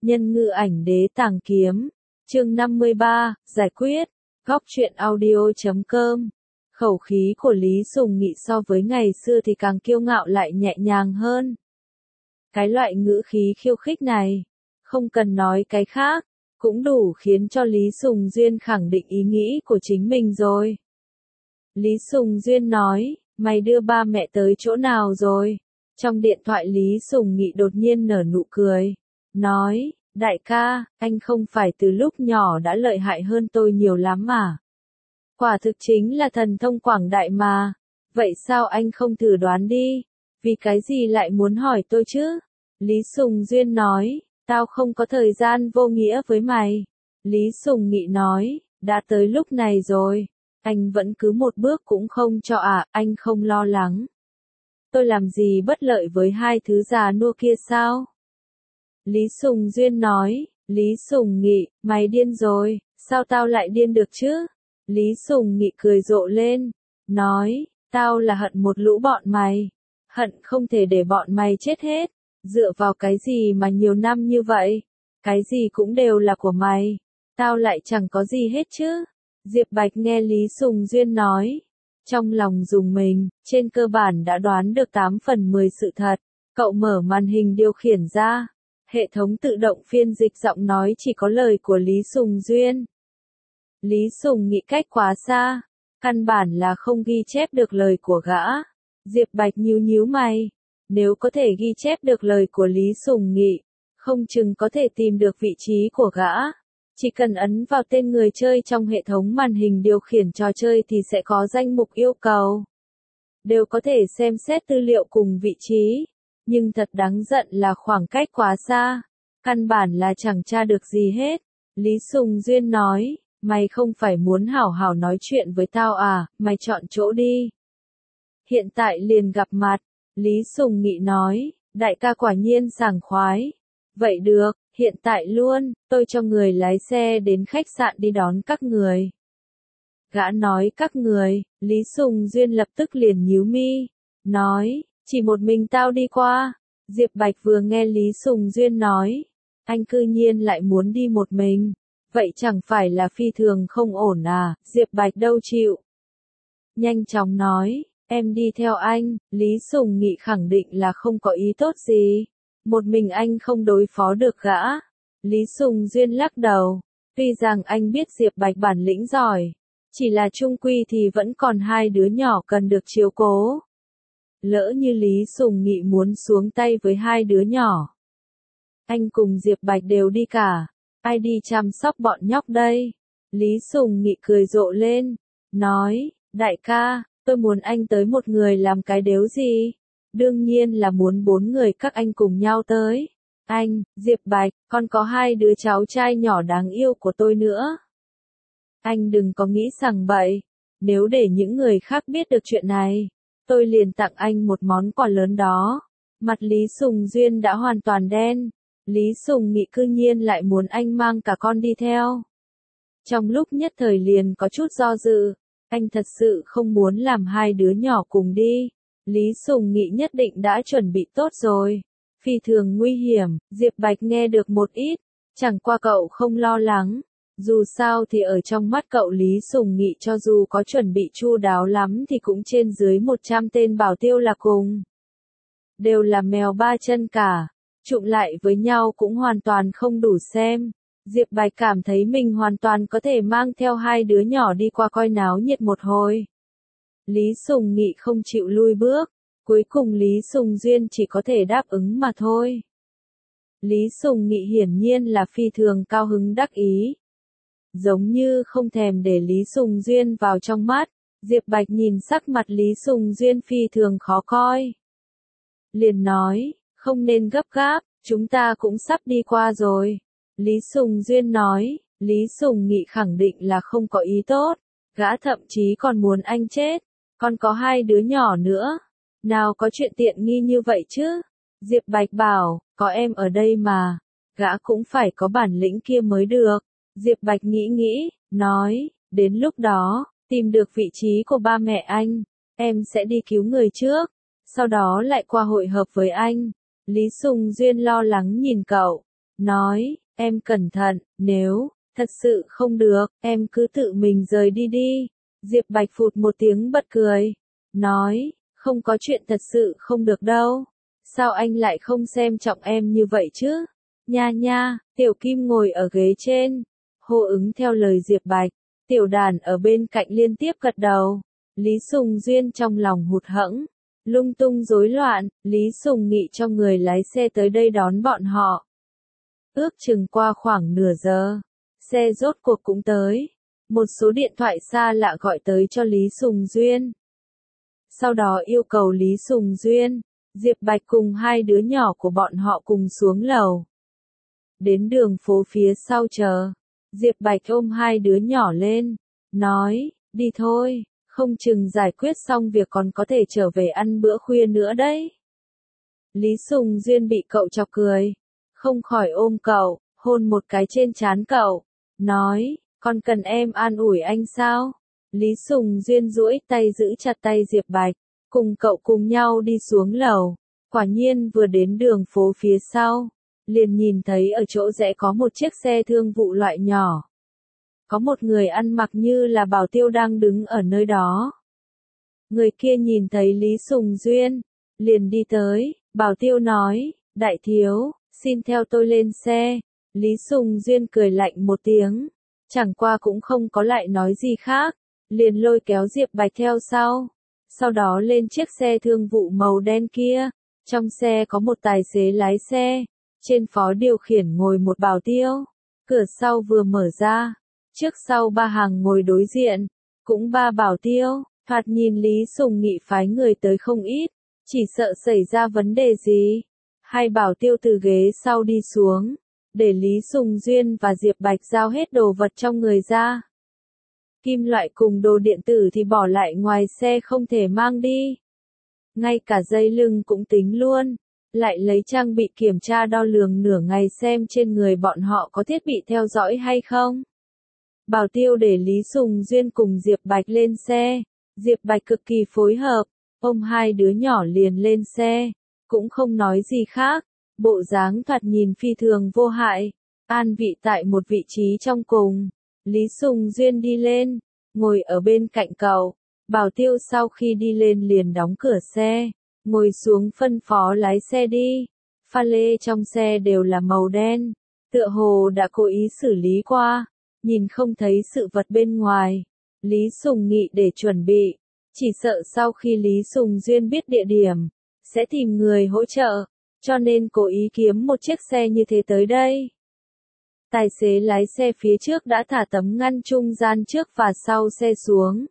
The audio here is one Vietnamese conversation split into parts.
Nhân ngư ảnh đế tàng kiếm. Chương 53, giải quyết. Góc truyện audio.com. Khẩu khí của Lý Sùng Nghị so với ngày xưa thì càng kiêu ngạo lại nhẹ nhàng hơn. Cái loại ngữ khí khiêu khích này, không cần nói cái khác, cũng đủ khiến cho Lý Sùng Duyên khẳng định ý nghĩ của chính mình rồi. Lý Sùng Duyên nói, mày đưa ba mẹ tới chỗ nào rồi? Trong điện thoại Lý Sùng Nghị đột nhiên nở nụ cười, nói, đại ca, anh không phải từ lúc nhỏ đã lợi hại hơn tôi nhiều lắm mà. Quả thực chính là thần thông quảng đại mà. Vậy sao anh không thử đoán đi? Vì cái gì lại muốn hỏi tôi chứ? Lý Sùng Duyên nói, tao không có thời gian vô nghĩa với mày. Lý Sùng Nghị nói, đã tới lúc này rồi. Anh vẫn cứ một bước cũng không cho à, anh không lo lắng. Tôi làm gì bất lợi với hai thứ già nua kia sao? Lý Sùng Duyên nói, Lý Sùng Nghị, mày điên rồi, sao tao lại điên được chứ? Lý Sùng Nghị cười rộ lên, nói, tao là hận một lũ bọn mày, hận không thể để bọn mày chết hết, dựa vào cái gì mà nhiều năm như vậy, cái gì cũng đều là của mày, tao lại chẳng có gì hết chứ. Diệp Bạch nghe Lý Sùng Duyên nói, trong lòng rùng mình, trên cơ bản đã đoán được 8 phần 10 sự thật, cậu mở màn hình điều khiển ra, hệ thống tự động phiên dịch giọng nói chỉ có lời của Lý Sùng Duyên. Lý Sùng Nghị cách quá xa, căn bản là không ghi chép được lời của gã. Diệp Bạch nhíu mày, nếu có thể ghi chép được lời của Lý Sùng Nghị, không chừng có thể tìm được vị trí của gã. Chỉ cần ấn vào tên người chơi trong hệ thống màn hình điều khiển trò chơi thì sẽ có danh mục yêu cầu. Đều có thể xem xét tư liệu cùng vị trí, nhưng thật đáng giận là khoảng cách quá xa, căn bản là chẳng tra được gì hết. Lý Sùng Duyên nói, mày không phải muốn hảo hảo nói chuyện với tao à, mày chọn chỗ đi. Hiện tại liền gặp mặt, Lý Sùng Nghị nói, đại ca quả nhiên sảng khoái. Vậy được, hiện tại luôn, tôi cho người lái xe đến khách sạn đi đón các người. Gã nói các người, Lý Sùng Duyên lập tức liền nhíu mi, nói, chỉ một mình tao đi qua. Diệp Bạch vừa nghe Lý Sùng Duyên nói, anh cư nhiên lại muốn đi một mình. Vậy chẳng phải là phi thường không ổn à, Diệp Bạch đâu chịu. Nhanh chóng nói, em đi theo anh, Lý Sùng Nghị khẳng định là không có ý tốt gì. Một mình anh không đối phó được gã. Lý Sùng Duyên lắc đầu, tuy rằng anh biết Diệp Bạch bản lĩnh giỏi, chỉ là chung quy thì vẫn còn hai đứa nhỏ cần được chiếu cố. Lỡ như Lý Sùng Nghị muốn xuống tay với hai đứa nhỏ, anh cùng Diệp Bạch đều đi cả. Ai đi chăm sóc bọn nhóc đây? Lý Sùng Nghị cười rộ lên, nói, đại ca, tôi muốn anh tới một người làm cái đếu gì? Đương nhiên là muốn 4 người các anh cùng nhau tới. Anh, Diệp Bạch, còn có hai đứa cháu trai nhỏ đáng yêu của tôi nữa. Anh đừng có nghĩ sằng bậy, nếu để những người khác biết được chuyện này, tôi liền tặng anh một món quà lớn đó. Mặt Lý Sùng Duyên đã hoàn toàn đen. Lý Sùng Nghị cư nhiên lại muốn anh mang cả con đi theo. Trong lúc nhất thời liền có chút do dự, anh thật sự không muốn làm hai đứa nhỏ cùng đi. Lý Sùng Nghị nhất định đã chuẩn bị tốt rồi. Phi thường nguy hiểm, Diệp Bạch nghe được một ít, chẳng qua cậu không lo lắng. Dù sao thì ở trong mắt cậu Lý Sùng Nghị cho dù có chuẩn bị chu đáo lắm thì cũng trên dưới 100 tên bảo tiêu là cùng. Đều là mèo ba chân cả. Trụm lại với nhau cũng hoàn toàn không đủ xem. Diệp Bạch cảm thấy mình hoàn toàn có thể mang theo hai đứa nhỏ đi qua coi náo nhiệt một hồi. Lý Sùng Nghị không chịu lui bước, cuối cùng Lý Sùng Duyên chỉ có thể đáp ứng mà thôi. Lý Sùng Nghị hiển nhiên là phi thường cao hứng đắc ý. Giống như không thèm để Lý Sùng Duyên vào trong mắt, Diệp Bạch nhìn sắc mặt Lý Sùng Duyên phi thường khó coi. Liền nói, không nên gấp gáp, chúng ta cũng sắp đi qua rồi. Lý Sùng Duyên nói, Lý Sùng Nghị khẳng định là không có ý tốt, gã thậm chí còn muốn anh chết, còn có hai đứa nhỏ nữa. Nào có chuyện tiện nghi như vậy chứ? Diệp Bạch bảo, có em ở đây mà, gã cũng phải có bản lĩnh kia mới được. Diệp Bạch nghĩ, nói, đến lúc đó, tìm được vị trí của ba mẹ anh, em sẽ đi cứu người trước, sau đó lại qua hội hợp với anh. Lý Sùng Duyên lo lắng nhìn cậu, nói, em cẩn thận, nếu thật sự không được, em cứ tự mình rời đi đi. Diệp Bạch phụt một tiếng bật cười, nói, không có chuyện thật sự không được đâu. Sao anh lại không xem trọng em như vậy chứ? Nha nha, Tiểu Kim ngồi ở ghế trên, hô ứng theo lời Diệp Bạch. Tiểu Đàn ở bên cạnh liên tiếp gật đầu. Lý Sùng Duyên trong lòng hụt hẫng, lung tung rối loạn. Lý Sùng Nghị cho người lái xe tới đây đón bọn họ. Ước chừng qua khoảng nửa giờ, xe rốt cuộc cũng tới. Một số điện thoại xa lạ gọi tới cho Lý Sùng Duyên. Sau đó yêu cầu Lý Sùng Duyên, Diệp Bạch cùng hai đứa nhỏ của bọn họ cùng xuống lầu. Đến đường phố phía sau chờ, Diệp Bạch ôm hai đứa nhỏ lên, nói, đi thôi, không chừng giải quyết xong việc còn có thể trở về ăn bữa khuya nữa đấy. Lý Sùng Duyên bị cậu chọc cười, không khỏi ôm cậu, hôn một cái trên trán cậu, nói, con cần em an ủi anh sao? Lý Sùng Duyên duỗi tay giữ chặt tay Diệp Bạch, cùng cậu cùng nhau đi xuống lầu. Quả nhiên vừa đến đường phố phía sau, liền nhìn thấy ở chỗ rẽ có một chiếc xe thương vụ loại nhỏ. Có một người ăn mặc như là bảo tiêu đang đứng ở nơi đó. Người kia nhìn thấy Lý Sùng Duyên, liền đi tới, bảo tiêu nói, đại thiếu, xin theo tôi lên xe. Lý Sùng Duyên cười lạnh một tiếng, chẳng qua cũng không có lại nói gì khác, liền lôi kéo Diệp Bạch theo sau. Sau đó lên chiếc xe thương vụ màu đen kia, trong xe có một tài xế lái xe, trên phó điều khiển ngồi một bảo tiêu. Cửa sau vừa mở ra, trước sau ba hàng ngồi đối diện, cũng ba bảo tiêu, thoạt nhìn Lý Sùng Nghị phái người tới không ít, chỉ sợ xảy ra vấn đề gì. Hai bảo tiêu từ ghế sau đi xuống, để Lý Sùng Duyên và Diệp Bạch giao hết đồ vật trong người ra. Kim loại cùng đồ điện tử thì bỏ lại ngoài xe không thể mang đi. Ngay cả dây lưng cũng tính luôn, lại lấy trang bị kiểm tra đo lường nửa ngày xem trên người bọn họ có thiết bị theo dõi hay không. Bảo tiêu để Lý Sùng Duyên cùng Diệp Bạch lên xe, Diệp Bạch cực kỳ phối hợp, ôm hai đứa nhỏ liền lên xe, cũng không nói gì khác, bộ dáng thoạt nhìn phi thường vô hại, an vị tại một vị trí trong cùng. Lý Sùng Duyên đi lên, ngồi ở bên cạnh cậu, bảo tiêu sau khi đi lên liền đóng cửa xe, ngồi xuống phân phó lái xe đi. Pha lê trong xe đều là màu đen, tựa hồ đã cố ý xử lý qua, nhìn không thấy sự vật bên ngoài. Lý Sùng Nghị để chuẩn bị, chỉ sợ sau khi Lý Sùng Duyên biết địa điểm, sẽ tìm người hỗ trợ, cho nên cố ý kiếm một chiếc xe như thế tới đây. Tài xế lái xe phía trước đã thả tấm ngăn trung gian trước và sau xe xuống.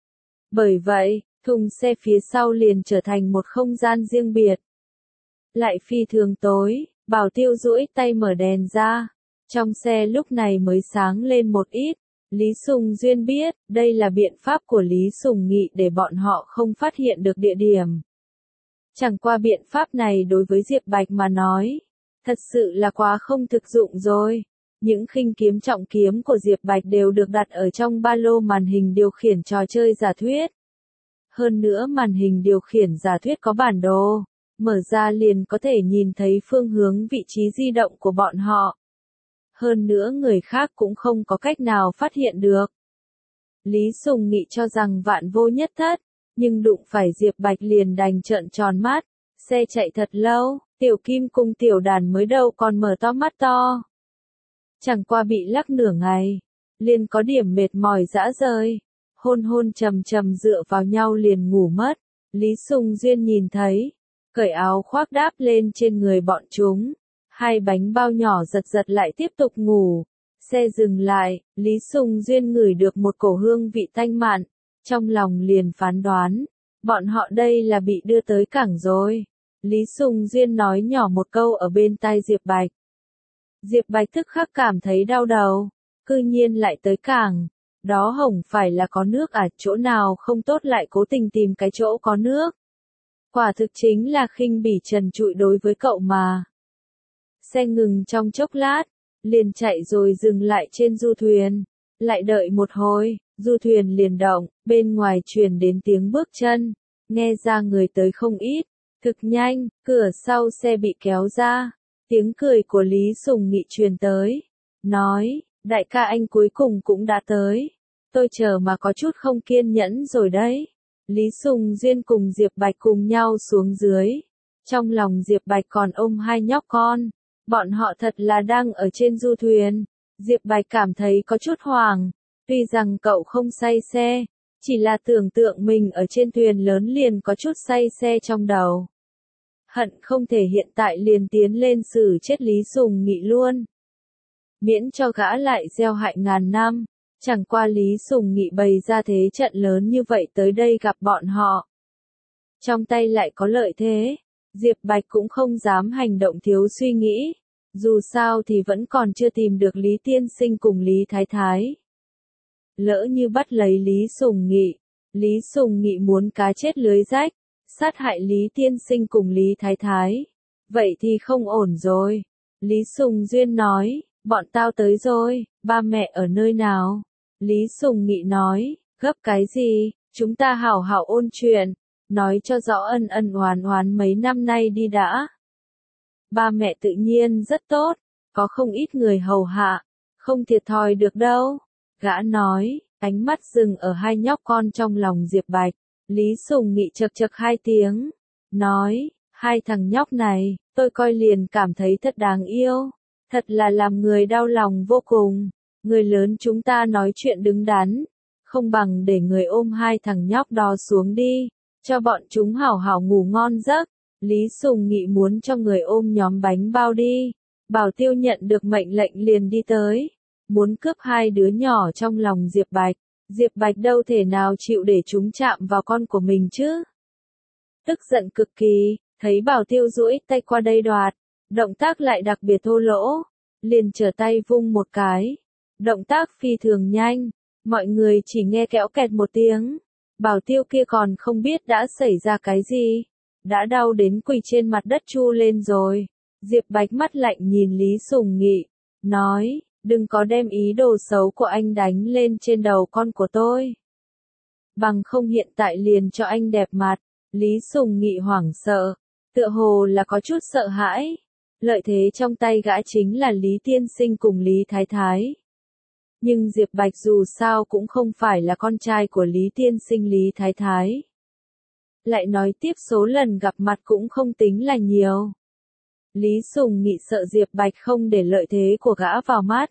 Bởi vậy, thùng xe phía sau liền trở thành một không gian riêng biệt. Lại phi thường tối, bảo tiêu duỗi tay mở đèn ra. Trong xe lúc này mới sáng lên một ít. Lý Sùng Duyên biết, đây là biện pháp của Lý Sùng Nghị để bọn họ không phát hiện được địa điểm. Chẳng qua biện pháp này đối với Diệp Bạch mà nói, thật sự là quá không thực dụng rồi. Những khinh kiếm trọng kiếm của Diệp Bạch đều được đặt ở trong ba lô màn hình điều khiển trò chơi giả thuyết. Hơn nữa màn hình điều khiển giả thuyết có bản đồ, mở ra liền có thể nhìn thấy phương hướng vị trí di động của bọn họ. Hơn nữa người khác cũng không có cách nào phát hiện được. Lý Sùng Nghị cho rằng vạn vô nhất thất, nhưng đụng phải Diệp Bạch liền đành trợn tròn mắt. Xe chạy thật lâu, Tiểu Kim cùng Tiểu Đàn mới đâu còn mở to mắt to. Chẳng qua bị lắc nửa ngày, liền có điểm mệt mỏi rã rời, hôn hôn trầm trầm dựa vào nhau liền ngủ mất. Lý Sùng Duyên nhìn thấy, cởi áo khoác đáp lên trên người bọn chúng, hai bánh bao nhỏ giật giật lại tiếp tục ngủ. Xe dừng lại, Lý Sùng Duyên ngửi được một cổ hương vị tanh mặn, trong lòng liền phán đoán, bọn họ đây là bị đưa tới cảng rồi. Lý Sùng Duyên nói nhỏ một câu ở bên tai Diệp Bạch. Diệp Bạch tức khắc cảm thấy đau đầu, cư nhiên lại tới cảng, đó hổng phải là có nước à, chỗ nào không tốt lại cố tình tìm cái chỗ có nước. Quả thực chính là khinh bỉ trần trụi đối với cậu mà. Xe ngừng trong chốc lát, liền chạy rồi dừng lại trên du thuyền, lại đợi một hồi, du thuyền liền động, bên ngoài truyền đến tiếng bước chân, nghe ra người tới không ít, thực nhanh, cửa sau xe bị kéo ra. Tiếng cười của Lý Sùng Nghị truyền tới. Nói, đại ca anh cuối cùng cũng đã tới. Tôi chờ mà có chút không kiên nhẫn rồi đấy. Lý Sùng Duyên cùng Diệp Bạch cùng nhau xuống dưới. Trong lòng Diệp Bạch còn ôm hai nhóc con. Bọn họ thật là đang ở trên du thuyền. Diệp Bạch cảm thấy có chút hoảng. Tuy rằng cậu không say xe, chỉ là tưởng tượng mình ở trên thuyền lớn liền có chút say xe trong đầu. Hận không thể hiện tại liền tiến lên xử chết Lý Sùng Nghị luôn. Miễn cho gã lại gieo hại ngàn năm. Chẳng qua Lý Sùng Nghị bày ra thế trận lớn như vậy tới đây gặp bọn họ. Trong tay lại có lợi thế. Diệp Bạch cũng không dám hành động thiếu suy nghĩ. Dù sao thì vẫn còn chưa tìm được Lý Tiên Sinh cùng Lý Thái Thái. Lỡ như bắt lấy Lý Sùng Nghị. Lý Sùng Nghị muốn cá chết lưới rách. Sát hại Lý Tiên Sinh cùng Lý Thái Thái. Vậy thì không ổn rồi. Lý Sùng Duyên nói, bọn tao tới rồi, ba mẹ ở nơi nào? Lý Sùng Nghị nói, gấp cái gì, chúng ta hảo hảo ôn chuyện, nói cho rõ ân ân oán oán mấy năm nay đi đã. Ba mẹ tự nhiên rất tốt, có không ít người hầu hạ, không thiệt thòi được đâu. Gã nói, ánh mắt dừng ở hai nhóc con trong lòng Diệp Bạch. Lý Sùng Nghị chậc chậc hai tiếng, nói, hai thằng nhóc này, tôi coi liền cảm thấy thật đáng yêu, thật là làm người đau lòng vô cùng. Người lớn chúng ta nói chuyện đứng đắn, không bằng để người ôm hai thằng nhóc đó xuống đi, cho bọn chúng hảo hảo ngủ ngon giấc. Lý Sùng Nghị muốn cho người ôm nhóm bánh bao đi. Bảo Tiêu nhận được mệnh lệnh liền đi tới, muốn cướp hai đứa nhỏ trong lòng Diệp Bạch. Diệp Bạch đâu thể nào chịu để chúng chạm vào con của mình chứ. Tức giận cực kỳ, thấy Bảo Tiêu duỗi tay qua đây đoạt, động tác lại đặc biệt thô lỗ, liền trở tay vung một cái. Động tác phi thường nhanh, mọi người chỉ nghe kéo kẹt một tiếng. Bảo Tiêu kia còn không biết đã xảy ra cái gì, đã đau đến quỳ trên mặt đất chu lên rồi. Diệp Bạch mắt lạnh nhìn Lý Sùng Nghị, nói, đừng có đem ý đồ xấu của anh đánh lên trên đầu con của tôi. Bằng không hiện tại liền cho anh đẹp mặt. Lý Sùng Nghị hoảng sợ, tựa hồ là có chút sợ hãi. Lợi thế trong tay gã chính là Lý Tiên Sinh cùng Lý Thái Thái. Nhưng Diệp Bạch dù sao cũng không phải là con trai của Lý Tiên Sinh Lý Thái Thái. Lại nói tiếp số lần gặp mặt cũng không tính là nhiều. Lý Sùng Nghị sợ Diệp Bạch không để lợi thế của gã vào mắt.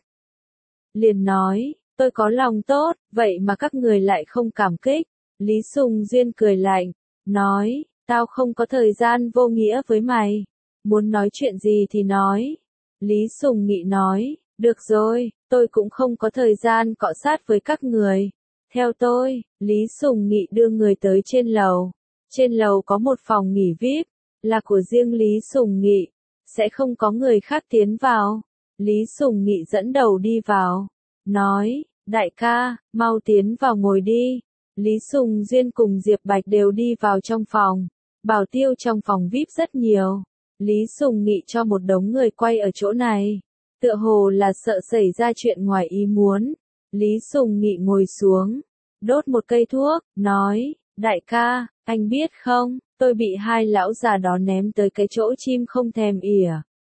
Liền nói, tôi có lòng tốt, vậy mà các người lại không cảm kích. Lý Sùng Duyên cười lạnh, nói, tao không có thời gian vô nghĩa với mày. Muốn nói chuyện gì thì nói. Lý Sùng Nghị nói, được rồi, tôi cũng không có thời gian cọ sát với các người. Theo tôi, Lý Sùng Nghị đưa người tới trên lầu. Trên lầu có một phòng nghỉ VIP, là của riêng Lý Sùng Nghị, sẽ không có người khác tiến vào. Lý Sùng Nghị dẫn đầu đi vào, nói, đại ca, mau tiến vào ngồi đi. Lý Sùng Duyên cùng Diệp Bạch đều đi vào trong phòng. Bảo Tiêu trong phòng VIP rất nhiều. Lý Sùng Nghị cho một đống người quay ở chỗ này. Tựa hồ là sợ xảy ra chuyện ngoài ý muốn. Lý Sùng Nghị ngồi xuống, đốt một cây thuốc, nói, đại ca, anh biết không, tôi bị hai lão già đó ném tới cái chỗ chim không thèm ỉa.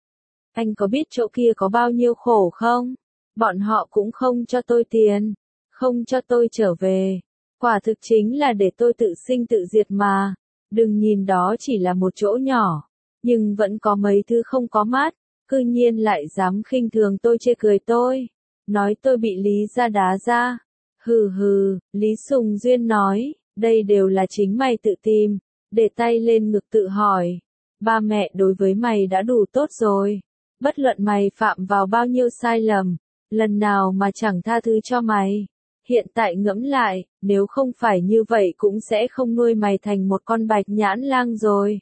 Anh có biết chỗ kia có bao nhiêu khổ không? Bọn họ cũng không cho tôi tiền, không cho tôi trở về. Quả thực chính là để tôi tự sinh tự diệt mà. Đừng nhìn đó chỉ là một chỗ nhỏ, nhưng vẫn có mấy thứ không có mắt, cư nhiên lại dám khinh thường tôi, chê cười tôi, nói tôi bị Lý gia đá ra. Hừ hừ, Lý Sùng Duyên nói, đây đều là chính mày tự tìm, để tay lên ngực tự hỏi. Ba mẹ đối với mày đã đủ tốt rồi, bất luận mày phạm vào bao nhiêu sai lầm, lần nào mà chẳng tha thứ cho mày. Hiện tại ngẫm lại, nếu không phải như vậy cũng sẽ không nuôi mày thành một con bạch nhãn lang rồi.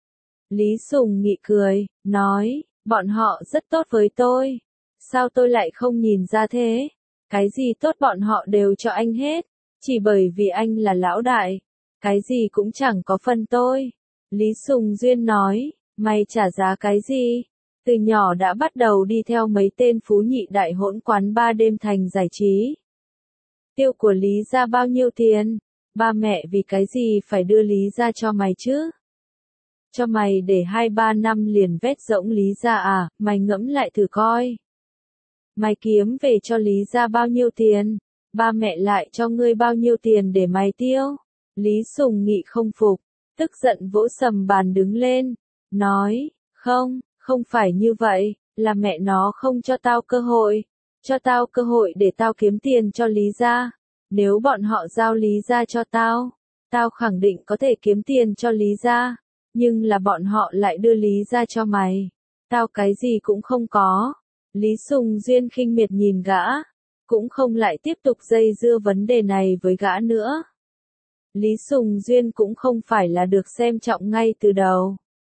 Lý Sùng Nghị cười, nói, bọn họ rất tốt với tôi. Sao tôi lại không nhìn ra thế? Cái gì tốt bọn họ đều cho anh hết, chỉ bởi vì anh là lão đại. Cái gì cũng chẳng có phần tôi. Lý Sùng Duyên nói, mày trả giá cái gì? Từ nhỏ đã bắt đầu đi theo mấy tên phú nhị đại hỗn quán 3 đêm thành giải trí. Tiêu của Lý gia bao nhiêu tiền? Ba mẹ vì cái gì phải đưa Lý gia cho mày chứ? Cho mày để 2-3 năm liền vét rỗng Lý gia à, mày ngẫm lại thử coi. Mày kiếm về cho Lý gia bao nhiêu tiền? Ba mẹ lại cho ngươi bao nhiêu tiền để mày tiêu? Lý Sùng Nghị không phục, tức giận vỗ sầm bàn đứng lên, nói, không phải như vậy, là mẹ nó không cho tao cơ hội. Cho tao cơ hội để tao kiếm tiền cho Lý gia. Nếu bọn họ giao Lý gia cho tao, tao khẳng định có thể kiếm tiền cho Lý gia. Nhưng là bọn họ lại đưa Lý gia cho mày. Tao cái gì cũng không có. Lý Sùng Duyên khinh miệt nhìn gã, cũng không lại tiếp tục dây dưa vấn đề này với gã nữa. Lý Sùng Duyên cũng không phải là được xem trọng ngay từ đầu.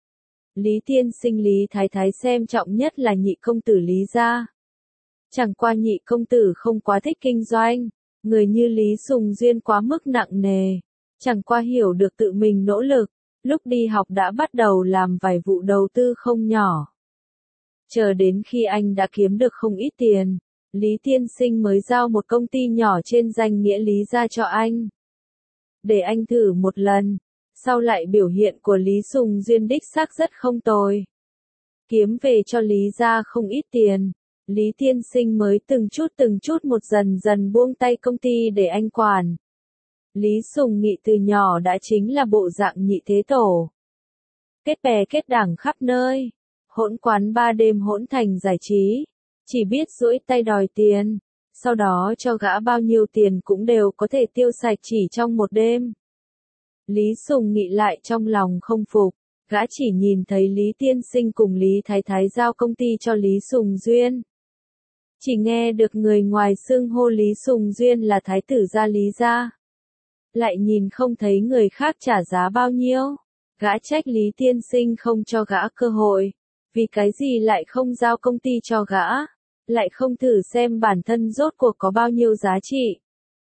Lý tiên sinh Lý Thái Thái xem trọng nhất là nhị công tử Lý gia. Chẳng qua nhị công tử không quá thích kinh doanh, người như Lý Sùng Duyên quá mức nặng nề, chẳng qua hiểu được tự mình nỗ lực, lúc đi học đã bắt đầu làm vài vụ đầu tư không nhỏ. Chờ đến khi anh đã kiếm được không ít tiền, Lý tiên sinh mới giao một công ty nhỏ trên danh nghĩa Lý gia cho anh. Để anh thử một lần, sau lại biểu hiện của Lý Sùng Duyên đích xác rất không tồi. Kiếm về cho Lý gia không ít tiền, Lý tiên sinh mới từng chút một dần dần buông tay công ty để anh quản. Lý Sùng Nghị từ nhỏ đã chính là bộ dạng nhị thế tổ. Kết bè kết đảng khắp nơi, hỗn quán ba đêm hỗn thành giải trí, chỉ biết duỗi tay đòi tiền, sau đó cho gã bao nhiêu tiền cũng đều có thể tiêu sạch chỉ trong một đêm. Lý Sùng Nghị lại trong lòng không phục, gã chỉ nhìn thấy Lý tiên sinh cùng Lý Thái Thái giao công ty cho Lý Sùng Duyên. Chỉ nghe được người ngoài xưng hô Lý Sùng Duyên là thái tử gia Lý gia. Lại nhìn không thấy người khác trả giá bao nhiêu. Gã trách Lý tiên sinh không cho gã cơ hội. Vì cái gì lại không giao công ty cho gã? Lại không thử xem bản thân rốt cuộc có bao nhiêu giá trị.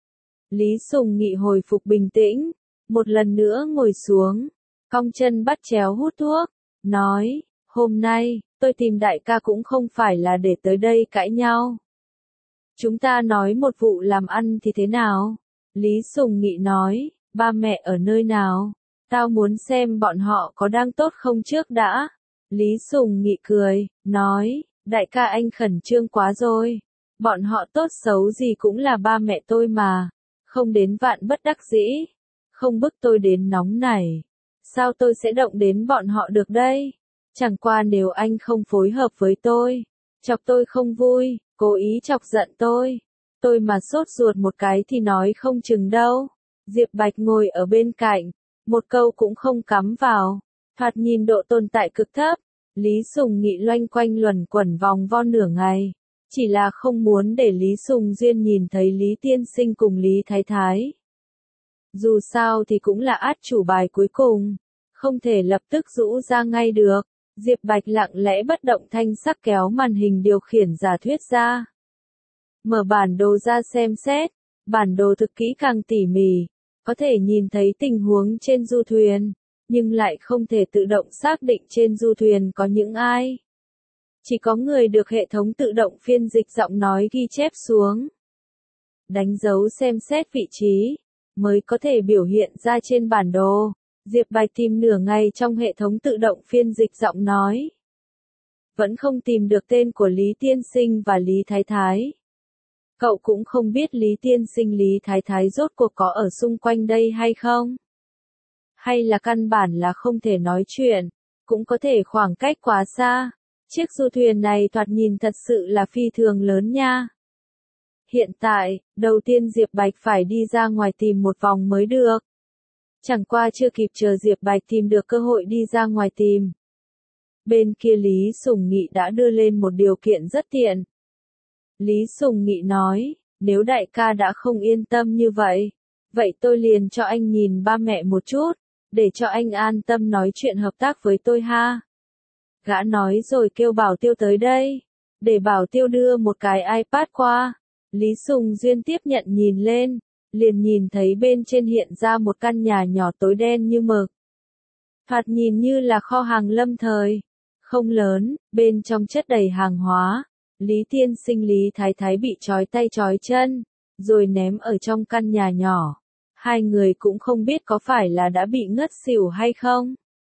Lý Sùng Nghị hồi phục bình tĩnh. Một lần nữa ngồi xuống. Cong chân bắt chéo hút thuốc. Nói, hôm nay, tôi tìm đại ca cũng không phải là để tới đây cãi nhau. Chúng ta nói một vụ làm ăn thì thế nào? Lý Sùng Nghị nói, ba mẹ ở nơi nào? Tao muốn xem bọn họ có đang tốt không trước đã. Lý Sùng Nghị cười, nói, đại ca anh khẩn trương quá rồi. Bọn họ tốt xấu gì cũng là ba mẹ tôi mà. Không đến vạn bất đắc dĩ. Không bức tôi đến nóng này. Sao tôi sẽ động đến bọn họ được đây? Chẳng qua nếu anh không phối hợp với tôi, chọc tôi không vui, cố ý chọc giận tôi mà sốt ruột một cái thì nói không chừng đâu. Diệp Bạch ngồi ở bên cạnh, một câu cũng không cắm vào, thoạt nhìn độ tồn tại cực thấp. Lý Sùng Nghị loanh quanh luẩn quẩn vòng vo nửa ngày, chỉ là không muốn để Lý Sùng Duyên nhìn thấy Lý tiên sinh cùng Lý Thái Thái. Dù sao thì cũng là át chủ bài cuối cùng, không thể lập tức rũ ra ngay được. Diệp Bạch lặng lẽ bất động thanh sắc kéo màn hình điều khiển giả thuyết ra. Mở bản đồ ra xem xét, bản đồ thực kỹ càng tỉ mỉ, có thể nhìn thấy tình huống trên du thuyền, nhưng lại không thể tự động xác định trên du thuyền có những ai. Chỉ có người được hệ thống tự động phiên dịch giọng nói ghi chép xuống. Đánh dấu xem xét vị trí, mới có thể biểu hiện ra trên bản đồ. Diệp Bạch tìm nửa ngày trong hệ thống tự động phiên dịch giọng nói. Vẫn không tìm được tên của Lý tiên sinh và Lý Thái Thái. Cậu cũng không biết Lý tiên sinh Lý Thái Thái rốt cuộc có ở xung quanh đây hay không? Hay là căn bản là không thể nói chuyện, cũng có thể khoảng cách quá xa. Chiếc du thuyền này thoạt nhìn thật sự là phi thường lớn nha. Hiện tại, đầu tiên Diệp Bạch phải đi ra ngoài tìm một vòng mới được. Chẳng qua chưa kịp chờ Diệp Bạch tìm được cơ hội đi ra ngoài tìm. Bên kia Lý Sùng Nghị đã đưa lên một điều kiện rất tiện. Lý Sùng Nghị nói, nếu đại ca đã không yên tâm như vậy, vậy tôi liền cho anh nhìn ba mẹ một chút, để cho anh an tâm nói chuyện hợp tác với tôi ha. Gã nói rồi kêu Bảo Tiêu tới đây, để Bảo Tiêu đưa một cái iPad qua. Lý Sùng Duyên tiếp nhận nhìn lên, liền nhìn thấy bên trên hiện ra một căn nhà nhỏ tối đen như mực. Thoạt nhìn như là kho hàng lâm thời, không lớn, bên trong chất đầy hàng hóa. Lý tiên sinh Lý Thái Thái bị trói tay trói chân, rồi ném ở trong căn nhà nhỏ. Hai người cũng không biết có phải là đã bị ngất xỉu hay không.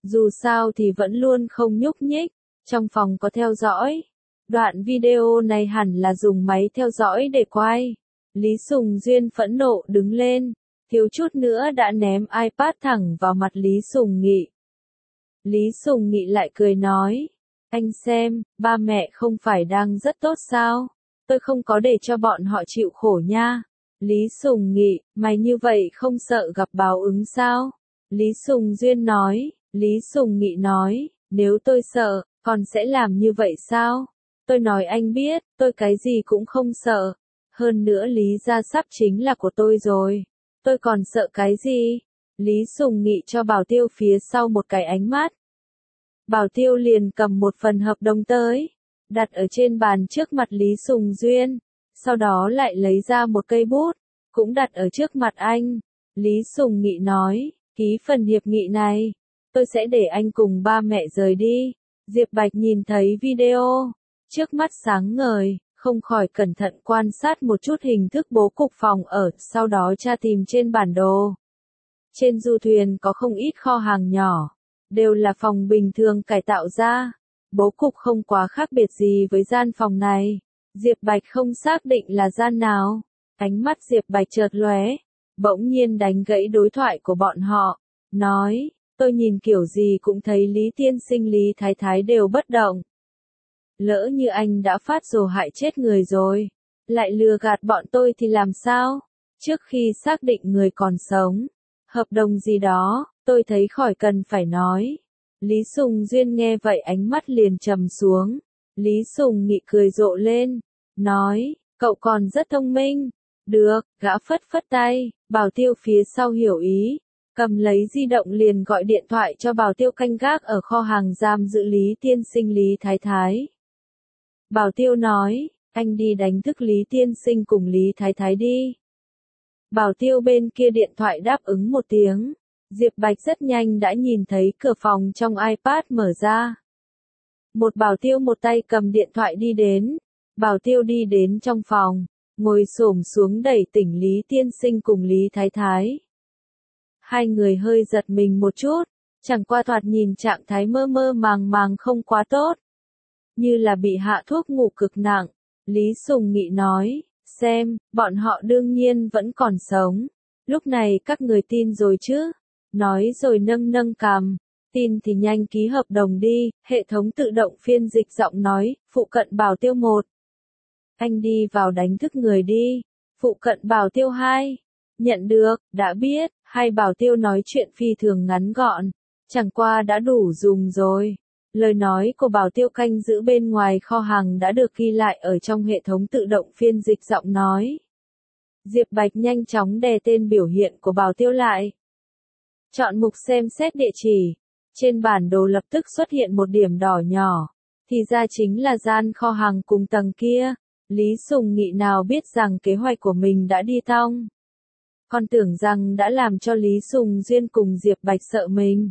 Dù sao thì vẫn luôn không nhúc nhích, trong phòng có theo dõi. Đoạn video này hẳn là dùng máy theo dõi để quay. Lý Sùng Duyên phẫn nộ đứng lên, thiếu chút nữa đã ném iPad thẳng vào mặt Lý Sùng Nghị. Lý Sùng Nghị lại cười nói, anh xem, ba mẹ không phải đang rất tốt sao? Tôi không có để cho bọn họ chịu khổ nha. Lý Sùng Nghị, mày như vậy không sợ gặp báo ứng sao? Lý Sùng Duyên nói, Lý Sùng Nghị nói, nếu tôi sợ, còn sẽ làm như vậy sao? Tôi nói anh biết, tôi cái gì cũng không sợ. Hơn nữa Lý gia sắp chính là của tôi rồi. Tôi còn sợ cái gì? Lý Sùng Nghị cho Bảo Tiêu phía sau một cái ánh mắt. Bảo Tiêu liền cầm một phần hợp đồng tới, đặt ở trên bàn trước mặt Lý Sùng Duyên, sau đó lại lấy ra một cây bút, cũng đặt ở trước mặt anh. Lý Sùng Nghị nói, ký phần hiệp nghị này, tôi sẽ để anh cùng ba mẹ rời đi. Diệp Bạch nhìn thấy video, trước mắt sáng ngời, không khỏi cẩn thận quan sát một chút hình thức bố cục phòng ở, sau đó tra tìm trên bản đồ. Trên du thuyền có không ít kho hàng nhỏ, đều là phòng bình thường cải tạo ra. Bố cục không quá khác biệt gì với gian phòng này. Diệp Bạch không xác định là gian nào. Ánh mắt Diệp Bạch chợt lóe, bỗng nhiên đánh gãy đối thoại của bọn họ, nói, tôi nhìn kiểu gì cũng thấy Lý Tiên Sinh Lý Thái Thái đều bất động. Lỡ như anh đã phát rồ hại chết người rồi, lại lừa gạt bọn tôi thì làm sao? Trước khi xác định người còn sống, hợp đồng gì đó, tôi thấy khỏi cần phải nói. Lý Sùng Duyên nghe vậy ánh mắt liền trầm xuống. Lý Sùng Nghị cười rộ lên, nói, cậu còn rất thông minh. Được, gã phất phất tay, Bảo Tiêu phía sau hiểu ý, cầm lấy di động liền gọi điện thoại cho Bảo Tiêu canh gác ở kho hàng giam giữ Lý Tiên Sinh Lý Thái Thái. Bảo Tiêu nói, anh đi đánh thức Lý Tiên Sinh cùng Lý Thái Thái đi. Bảo Tiêu bên kia điện thoại đáp ứng một tiếng. Diệp Bạch rất nhanh đã nhìn thấy cửa phòng trong iPad mở ra. Một Bảo Tiêu một tay cầm điện thoại đi đến. Bảo Tiêu đi đến trong phòng, ngồi xổm xuống đẩy tỉnh Lý Tiên Sinh cùng Lý Thái Thái. Hai người hơi giật mình một chút, chẳng qua thoạt nhìn trạng thái mơ mơ màng màng không quá tốt. Như là bị hạ thuốc ngủ cực nặng. Lý Sùng Nghị nói, xem, bọn họ đương nhiên vẫn còn sống. Lúc này các người tin rồi chứ? Nói rồi nâng nâng cằm, tin thì nhanh ký hợp đồng đi. Hệ thống tự động phiên dịch giọng nói, phụ cận Bảo Tiêu 1. Anh đi vào đánh thức người đi. Phụ cận Bảo Tiêu 2. Nhận được, đã biết. Hai Bảo Tiêu nói chuyện phi thường ngắn gọn, chẳng qua đã đủ dùng rồi. Lời nói của Bảo Tiêu canh giữ bên ngoài kho hàng đã được ghi lại ở trong hệ thống tự động phiên dịch giọng nói. Diệp Bạch nhanh chóng đè tên biểu hiện của Bảo Tiêu lại. Chọn mục xem xét địa chỉ. Trên bản đồ lập tức xuất hiện một điểm đỏ nhỏ. Thì ra chính là gian kho hàng cùng tầng kia. Lý Sùng Nghị nào biết rằng kế hoạch của mình đã đi tong. Còn tưởng rằng đã làm cho Lý Sùng Duyên cùng Diệp Bạch sợ mình.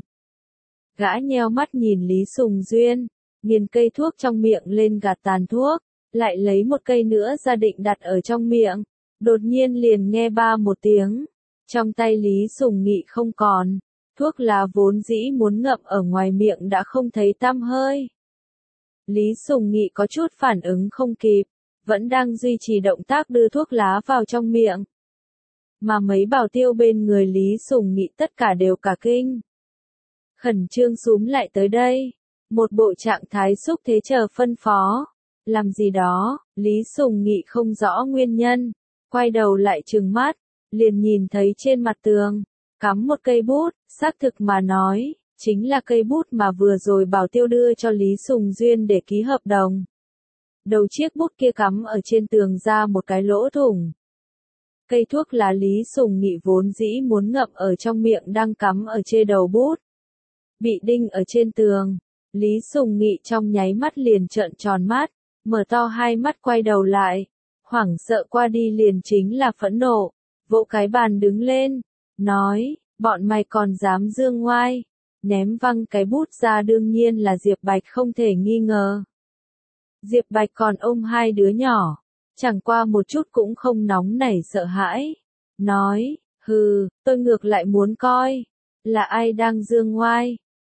Gã nheo mắt nhìn Lý Sùng Duyên, nghiền cây thuốc trong miệng lên gạt tàn thuốc, lại lấy một cây nữa ra định đặt ở trong miệng. Đột nhiên liền nghe ba một tiếng. Trong tay Lý Sùng Nghị không còn. Thuốc lá vốn dĩ muốn ngậm ở ngoài miệng đã không thấy tăm hơi. Lý Sùng Nghị có chút phản ứng không kịp, vẫn đang duy trì động tác đưa thuốc lá vào trong miệng. Mà mấy Bảo Tiêu bên người Lý Sùng Nghị tất cả đều cả kinh. Khẩn trương xúm lại tới đây. Một bộ trạng thái xúc thế chờ phân phó. Làm gì đó, Lý Sùng Nghị không rõ nguyên nhân. Quay đầu lại trừng mắt, liền nhìn thấy trên mặt tường, cắm một cây bút, xác thực mà nói, chính là cây bút mà vừa rồi Bảo Tiêu đưa cho Lý Sùng Duyên để ký hợp đồng. Đầu chiếc bút kia cắm ở trên tường ra một cái lỗ thủng. Cây thuốc lá Lý Sùng Nghị vốn dĩ muốn ngậm ở trong miệng đang cắm ở trên đầu bút. Bị đinh ở trên tường, Lý Sùng Nghị trong nháy mắt liền trợn tròn mắt, mở to hai mắt quay đầu lại, hoảng sợ qua đi liền chính là phẫn nộ, vỗ cái bàn đứng lên, nói, bọn mày còn dám dương ngoai, ném văng cái bút ra đương nhiên là Diệp Bạch không thể nghi ngờ. Diệp Bạch còn ôm hai đứa nhỏ, chẳng qua một chút cũng không nóng nảy sợ hãi, nói, hừ, tôi ngược lại muốn coi, là ai đang dương ngoai.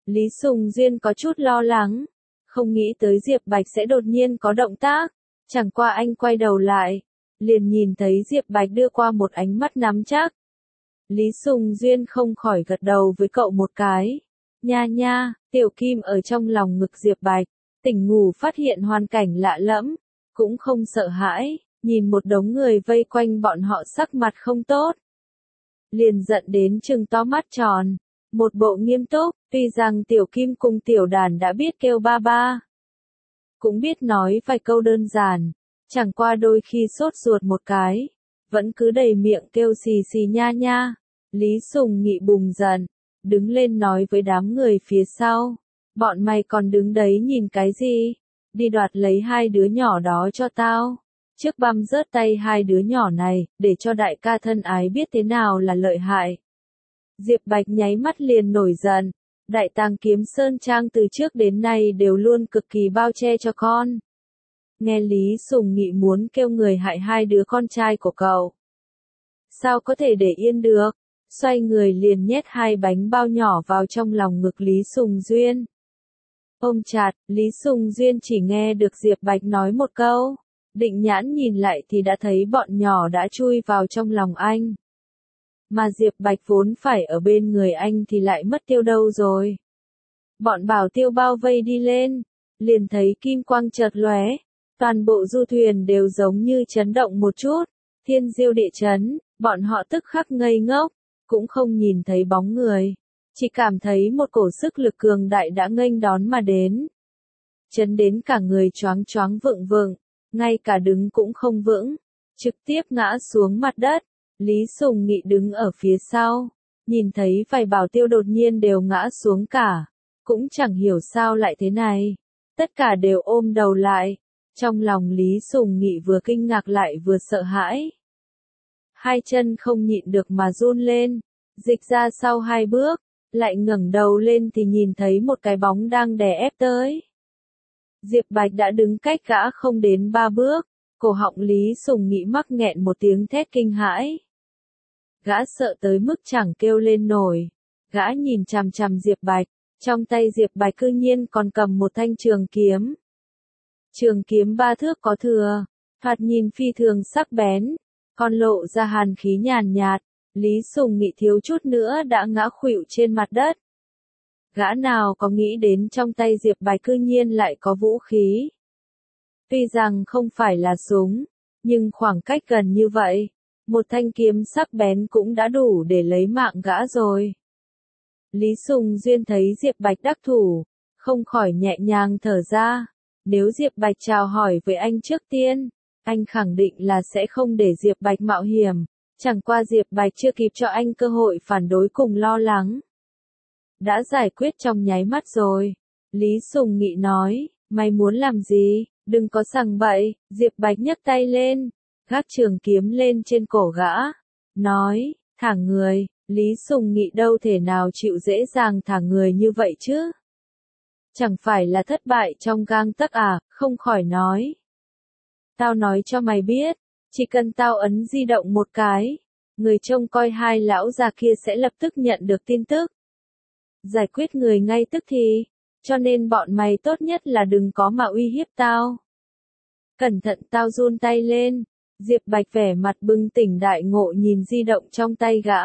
Lý Sùng Duyên có chút lo lắng, không nghĩ tới Diệp Bạch sẽ đột nhiên có động tác, chẳng qua anh quay đầu lại, liền nhìn thấy Diệp Bạch đưa qua một ánh mắt nắm chắc. Lý Sùng Duyên không khỏi gật đầu với cậu một cái. Nha nha, Tiểu Kim ở trong lòng ngực Diệp Bạch, tỉnh ngủ phát hiện hoàn cảnh lạ lẫm, cũng không sợ hãi, nhìn một đống người vây quanh bọn họ sắc mặt không tốt. Liền giận đến trừng to mắt tròn, một bộ nghiêm túc, tuy rằng Tiểu Kim cùng Tiểu Đàn đã biết kêu ba ba, cũng biết nói vài câu đơn giản, chẳng qua đôi khi sốt ruột một cái, vẫn cứ đầy miệng kêu xì xì nha nha. Lý Sùng Nghị bùng giận, đứng lên nói với đám người phía sau, bọn mày còn đứng đấy nhìn cái gì, đi đoạt lấy hai đứa nhỏ đó cho tao, trước băm rớt tay hai đứa nhỏ này, để cho đại ca thân ái biết thế nào là lợi hại. Diệp Bạch nháy mắt liền nổi giận, Đại Tàng Kiếm Sơn Trang từ trước đến nay đều luôn cực kỳ bao che cho con. Nghe Lý Sùng Nghị muốn kêu người hại hai đứa con trai của cậu, sao có thể để yên được, xoay người liền nhét hai bánh bao nhỏ vào trong lòng ngực Lý Sùng Duyên. Ôm chặt, Lý Sùng Duyên chỉ nghe được Diệp Bạch nói một câu, định nhãn nhìn lại thì đã thấy bọn nhỏ đã chui vào trong lòng anh. Mà Diệp Bạch vốn phải ở bên người anh thì lại mất tiêu đâu rồi. Bọn bảo tiêu bao vây đi lên, liền thấy kim quang chợt lóe, toàn bộ du thuyền đều giống như chấn động một chút, thiên diêu địa chấn, bọn họ tức khắc ngây ngốc, cũng không nhìn thấy bóng người, chỉ cảm thấy một cổ sức lực cường đại đã nghênh đón mà đến. Chấn đến cả người choáng choáng vựng vựng, ngay cả đứng cũng không vững, trực tiếp ngã xuống mặt đất. Lý Sùng Nghị đứng ở phía sau, nhìn thấy vài bảo tiêu đột nhiên đều ngã xuống cả, cũng chẳng hiểu sao lại thế này, tất cả đều ôm đầu lại, trong lòng Lý Sùng Nghị vừa kinh ngạc lại vừa sợ hãi. Hai chân không nhịn được mà run lên, dịch ra sau hai bước, lại ngẩng đầu lên thì nhìn thấy một cái bóng đang đè ép tới. Diệp Bạch đã đứng cách gã không đến ba bước, cổ họng Lý Sùng Nghị mắc nghẹn một tiếng thét kinh hãi. Gã sợ tới mức chẳng kêu lên nổi, gã nhìn chằm chằm Diệp Bạch, trong tay Diệp Bạch cư nhiên còn cầm một thanh trường kiếm. Trường kiếm 3 thước có thừa, thoạt nhìn phi thường sắc bén, còn lộ ra hàn khí nhàn nhạt, Lý Sùng Nghị thiếu chút nữa đã ngã khuỵu trên mặt đất. Gã nào có nghĩ đến trong tay Diệp Bạch cư nhiên lại có vũ khí. Tuy rằng không phải là súng, nhưng khoảng cách gần như vậy, một thanh kiếm sắc bén cũng đã đủ để lấy mạng gã rồi. Lý Sùng Duyên thấy Diệp Bạch đắc thủ, không khỏi nhẹ nhàng thở ra. Nếu Diệp Bạch chào hỏi với anh trước tiên, anh khẳng định là sẽ không để Diệp Bạch mạo hiểm, chẳng qua Diệp Bạch chưa kịp cho anh cơ hội phản đối cùng lo lắng. Đã giải quyết trong nháy mắt rồi. Lý Sùng Nghị nói, mày muốn làm gì, đừng có sằng bậy. Diệp Bạch nhấc tay lên, gác trường kiếm lên trên cổ gã, nói, thả người. Lý Sùng Nghị đâu thể nào chịu dễ dàng thả người như vậy chứ. Chẳng phải là thất bại trong gang tấc à, không khỏi nói. Tao nói cho mày biết, chỉ cần tao ấn di động một cái, người trông coi hai lão già kia sẽ lập tức nhận được tin tức. Giải quyết người ngay tức thì, cho nên bọn mày tốt nhất là đừng có mà uy hiếp tao. Cẩn thận tao run tay lên, Diệp Bạch vẻ mặt bừng tỉnh đại ngộ nhìn di động trong tay gã.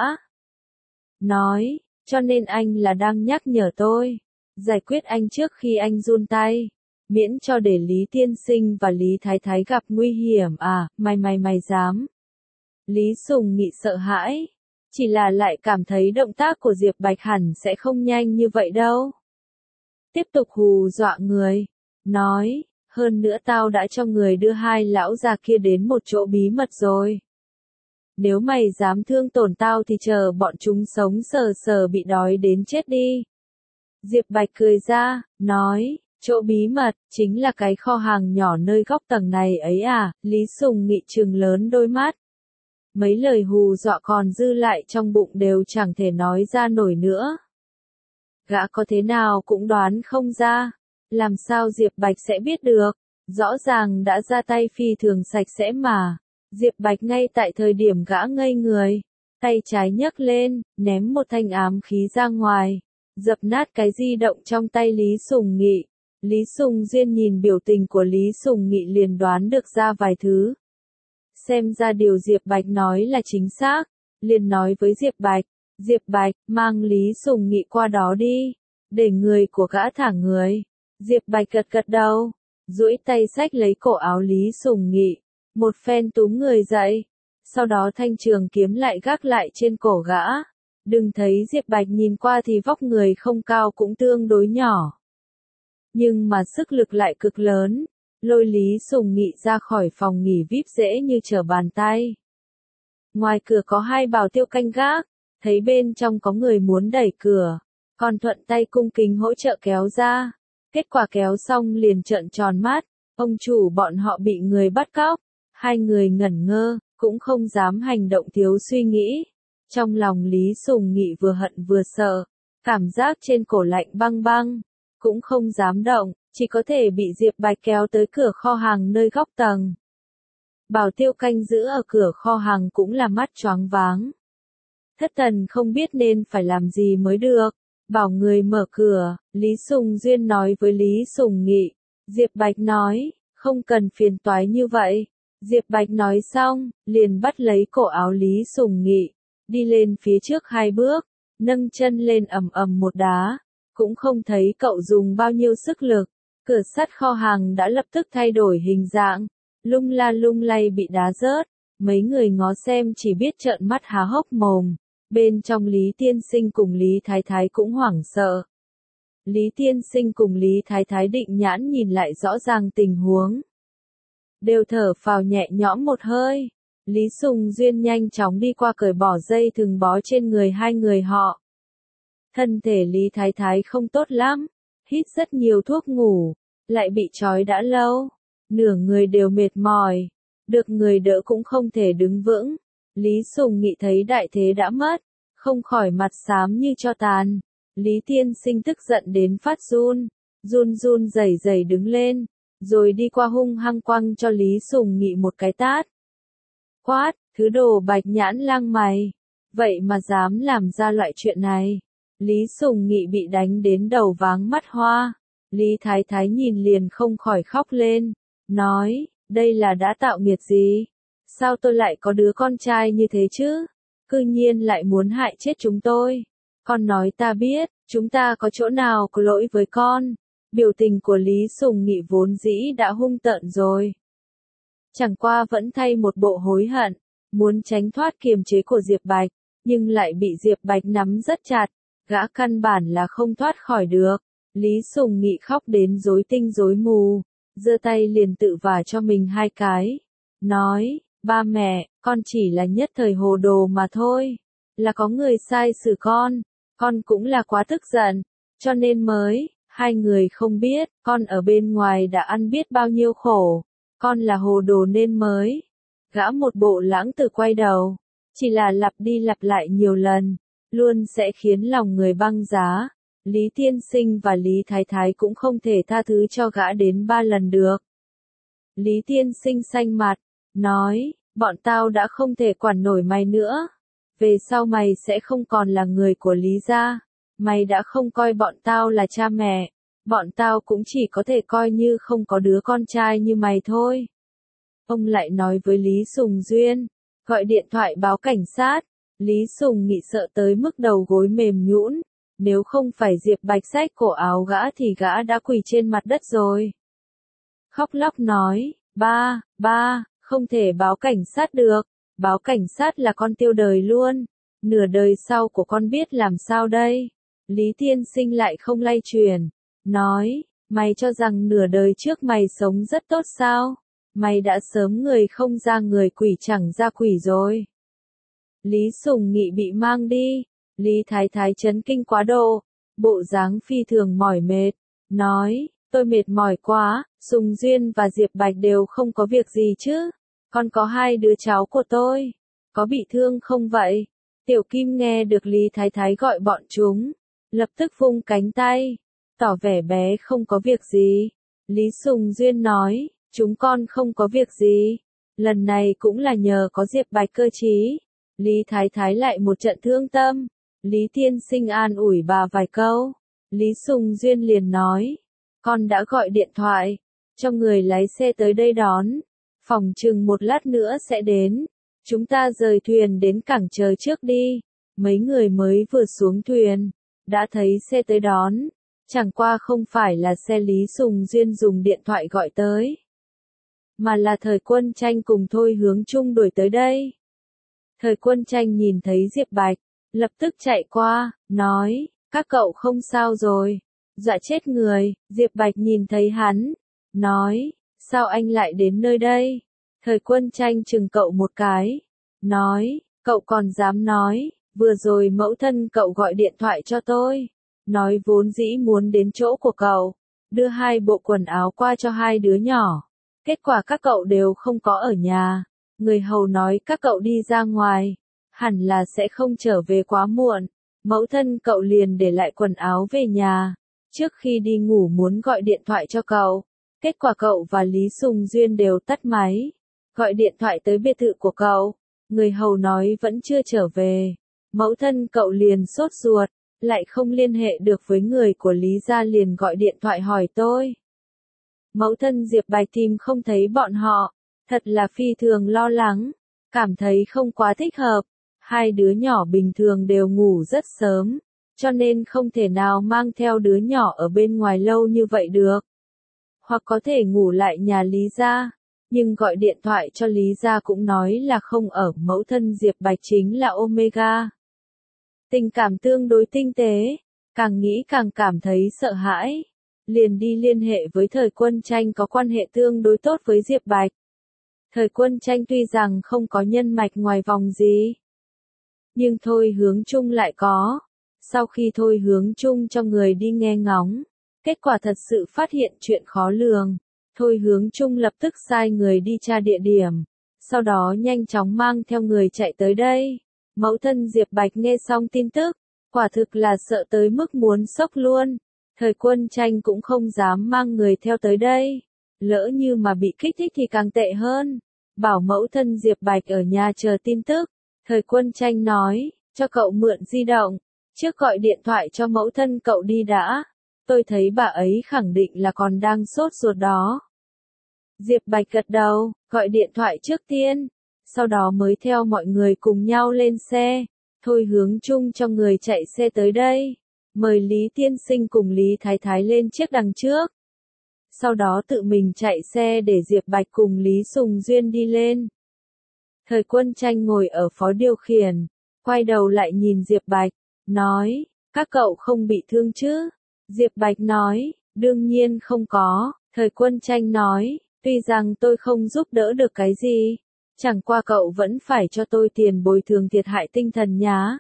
Nói, cho nên anh là đang nhắc nhở tôi, giải quyết anh trước khi anh run tay, miễn cho để Lý Tiên Sinh và Lý Thái Thái gặp nguy hiểm à, mày dám. Lý Sùng Nghị sợ hãi, chỉ là lại cảm thấy động tác của Diệp Bạch hẳn sẽ không nhanh như vậy đâu. Tiếp tục hù dọa người, nói, hơn nữa tao đã cho người đưa hai lão già kia đến một chỗ bí mật rồi. Nếu mày dám thương tổn tao thì chờ bọn chúng sống sờ sờ bị đói đến chết đi. Diệp Bạch cười ra, nói, chỗ bí mật, chính là cái kho hàng nhỏ nơi góc tầng này ấy à, Lý Sùng Nghị trừng lớn đôi mắt. Mấy lời hù dọa còn dư lại trong bụng đều chẳng thể nói ra nổi nữa. Gã có thế nào cũng đoán không ra, làm sao Diệp Bạch sẽ biết được, rõ ràng đã ra tay phi thường sạch sẽ mà. Diệp Bạch ngay tại thời điểm gã ngây người, tay trái nhấc lên, ném một thanh ám khí ra ngoài, dập nát cái di động trong tay Lý Sùng Nghị. Lý Sùng Duyên nhìn biểu tình của Lý Sùng Nghị liền đoán được ra vài thứ. Xem ra điều Diệp Bạch nói là chính xác, liền nói với Diệp Bạch, mang Lý Sùng Nghị qua đó đi, để người của gã thả người. Diệp Bạch gật gật đầu, duỗi tay xách lấy cổ áo Lý Sùng Nghị, một phen túm người dậy, sau đó thanh trường kiếm lại gác lại trên cổ gã. Đừng thấy Diệp Bạch nhìn qua thì vóc người không cao cũng tương đối nhỏ, nhưng mà sức lực lại cực lớn, lôi Lý Sùng Nghị ra khỏi phòng nghỉ VIP dễ như trở bàn tay. Ngoài cửa có hai bảo tiêu canh gác, thấy bên trong có người muốn đẩy cửa, còn thuận tay cung kính hỗ trợ kéo ra. Kết quả kéo xong liền trợn tròn mắt, ông chủ bọn họ bị người bắt cóc. Hai người ngẩn ngơ, cũng không dám hành động thiếu suy nghĩ. Trong lòng Lý Sùng Nghị vừa hận vừa sợ, cảm giác trên cổ lạnh băng băng, cũng không dám động, chỉ có thể bị Diệp Bạch kéo tới cửa kho hàng nơi góc tầng. Bảo tiêu canh giữ ở cửa kho hàng cũng là mắt choáng váng. Thất thần không biết nên phải làm gì mới được, bảo người mở cửa. Lý Sùng Duyên nói với Lý Sùng Nghị. Diệp Bạch nói, không cần phiền toái như vậy. Diệp Bạch nói xong, liền bắt lấy cổ áo Lý Sùng Nghị, đi lên phía trước 2 bước, nâng chân lên ầm ầm một đá, cũng không thấy cậu dùng bao nhiêu sức lực. Cửa sắt kho hàng đã lập tức thay đổi hình dạng, lung la lung lay bị đá rớt, mấy người ngó xem chỉ biết trợn mắt há hốc mồm. Bên trong Lý Tiên Sinh cùng Lý Thái Thái cũng hoảng sợ. Lý Tiên Sinh cùng Lý Thái Thái định nhãn nhìn lại rõ ràng tình huống, đều thở phào nhẹ nhõm một hơi. Lý Sùng Duyên nhanh chóng đi qua cởi bỏ dây thừng bó trên người hai người họ. Thân thể Lý Thái Thái không tốt lắm, hít rất nhiều thuốc ngủ, lại bị trói đã lâu, nửa người đều mệt mỏi, được người đỡ cũng không thể đứng vững. Lý Sùng Nghị thấy đại thế đã mất, không khỏi mặt xám như tro tàn. Lý Tiên Sinh tức giận đến phát run, run rẩy rẩy đứng lên, rồi đi qua hung hăng quăng cho Lý Sùng Nghị một cái tát. Quát, thứ đồ bạch nhãn lang mày, vậy mà dám làm ra loại chuyện này. Lý Sùng Nghị bị đánh đến đầu váng mắt hoa. Lý Thái Thái nhìn liền không khỏi khóc lên, nói, đây là đã tạo nghiệt gì? Sao tôi lại có đứa con trai như thế chứ? Cư nhiên lại muốn hại chết chúng tôi. Con nói ta biết, chúng ta có chỗ nào có lỗi với con. Biểu tình của Lý Sùng Nghị vốn dĩ đã hung tợn rồi, chẳng qua vẫn thay một bộ hối hận, muốn tránh thoát kiềm chế của Diệp Bạch, nhưng lại bị Diệp Bạch nắm rất chặt, gã căn bản là không thoát khỏi được. Lý Sùng Nghị khóc đến rối tinh rối mù, giơ tay liền tự vả cho mình 2 cái, nói, ba mẹ, con chỉ là nhất thời hồ đồ mà thôi, là có người sai xử con cũng là quá tức giận, cho nên mới, hai người không biết, con ở bên ngoài đã ăn biết bao nhiêu khổ, con là hồ đồ nên mới. Gã một bộ lãng tử quay đầu, chỉ là lặp đi lặp lại nhiều lần, luôn sẽ khiến lòng người băng giá. Lý Tiên Sinh và Lý Thái Thái cũng không thể tha thứ cho gã đến 3 lần được. Lý Tiên Sinh xanh mặt, nói, bọn tao đã không thể quản nổi mày nữa. Về sau mày sẽ không còn là người của Lý gia. Mày đã không coi bọn tao là cha mẹ. Bọn tao cũng chỉ có thể coi như không có đứa con trai như mày thôi. Ông lại nói với Lý Sùng Duyên, gọi điện thoại báo cảnh sát. Lý Sùng Nghị sợ tới mức đầu gối mềm nhũn. Nếu không phải Diệp Bạch xách cổ áo gã thì gã đã quỳ trên mặt đất rồi. Khóc lóc nói, ba, không thể báo cảnh sát được, báo cảnh sát là con tiêu đời luôn, nửa đời sau của con biết làm sao đây. Lý Tiên Sinh lại không lay chuyển, nói, mày cho rằng nửa đời trước mày sống rất tốt sao, mày đã sớm người không ra người quỷ chẳng ra quỷ rồi. Lý Sùng Nghị bị mang đi, Lý Thái Thái chấn kinh quá độ, bộ dáng phi thường mỏi mệt, nói, tôi mệt mỏi quá, Sùng Duyên và Diệp Bạch đều không có việc gì chứ, còn có 2 đứa cháu của tôi, có bị thương không vậy? Tiểu Kim nghe được Lý Thái Thái gọi bọn chúng, lập tức vung cánh tay, tỏ vẻ bé không có việc gì. Lý Sùng Duyên nói, chúng con không có việc gì, lần này cũng là nhờ có Diệp Bạch cơ trí. Lý Thái Thái lại một trận thương tâm, Lý tiên sinh an ủi bà vài câu. Lý Sùng Duyên liền nói, con đã gọi điện thoại, cho người lái xe tới đây đón. Phòng chừng một lát nữa sẽ đến. Chúng ta rời thuyền đến cảng chờ trước đi. Mấy người mới vừa xuống thuyền, đã thấy xe tới đón. Chẳng qua không phải là xe Lý Sùng Duyên dùng điện thoại gọi tới, mà là Thời Quân Tranh cùng Thôi Hướng Trung đuổi tới đây. Thời Quân Tranh nhìn thấy Diệp Bạch, lập tức chạy qua, nói, các cậu không sao rồi, dọa chết người. Diệp Bạch nhìn thấy hắn, nói, sao anh lại đến nơi đây? Thời Quân Tranh chừng cậu một cái, nói, cậu còn dám nói, vừa rồi mẫu thân cậu gọi điện thoại cho tôi, nói vốn dĩ muốn đến chỗ của cậu, đưa 2 bộ quần áo qua cho 2 đứa nhỏ. Kết quả các cậu đều không có ở nhà. Người hầu nói các cậu đi ra ngoài, hẳn là sẽ không trở về quá muộn. Mẫu thân cậu liền để lại quần áo về nhà. Trước khi đi ngủ muốn gọi điện thoại cho cậu. Kết quả cậu và Lý Sùng Duyên đều tắt máy. Gọi điện thoại tới biệt thự của cậu. Người hầu nói vẫn chưa trở về. Mẫu thân cậu liền sốt ruột, lại không liên hệ được với người của Lý gia liền gọi điện thoại hỏi tôi. Mẫu thân Diệp Bạch tìm không thấy bọn họ, thật là phi thường lo lắng, cảm thấy không quá thích hợp. 2 đứa nhỏ bình thường đều ngủ rất sớm, cho nên không thể nào mang theo đứa nhỏ ở bên ngoài lâu như vậy được. Hoặc có thể ngủ lại nhà Lý gia, nhưng gọi điện thoại cho Lý gia cũng nói là không ở. Mẫu thân Diệp Bạch chính là Omega. Tình cảm tương đối tinh tế, càng nghĩ càng cảm thấy sợ hãi. Liền đi liên hệ với Thời Quân Tranh có quan hệ tương đối tốt với Diệp Bạch. Thời Quân Tranh tuy rằng không có nhân mạch ngoài vòng gì, nhưng Thôi Hướng Trung lại có. Sau khi Thôi Hướng Trung cho người đi nghe ngóng, kết quả thật sự phát hiện chuyện khó lường. Thôi Hướng Trung lập tức sai người đi tra địa điểm, sau đó nhanh chóng mang theo người chạy tới đây. Mẫu thân Diệp Bạch nghe xong tin tức, quả thực là sợ tới mức muốn sốc luôn. Thời Quân Tranh cũng không dám mang người theo tới đây. Lỡ như mà bị kích thích thì càng tệ hơn. Bảo mẫu thân Diệp Bạch ở nhà chờ tin tức. Thời Quân Tranh nói, cho cậu mượn di động. Trước gọi điện thoại cho mẫu thân cậu đi đã. Tôi thấy bà ấy khẳng định là còn đang sốt ruột đó. Diệp Bạch gật đầu, gọi điện thoại trước tiên. Sau đó mới theo mọi người cùng nhau lên xe. Thôi Hướng Trung cho người chạy xe tới đây. Mời Lý Tiên Sinh cùng Lý Thái Thái lên chiếc đằng trước. Sau đó tự mình chạy xe để Diệp Bạch cùng Lý Sùng Duyên đi lên. Thời Quân Tranh ngồi ở phó điều khiển, quay đầu lại nhìn Diệp Bạch, nói, các cậu không bị thương chứ? Diệp Bạch nói, đương nhiên không có. Thời Quân Tranh nói, tuy rằng tôi không giúp đỡ được cái gì, chẳng qua cậu vẫn phải cho tôi tiền bồi thường thiệt hại tinh thần nhá.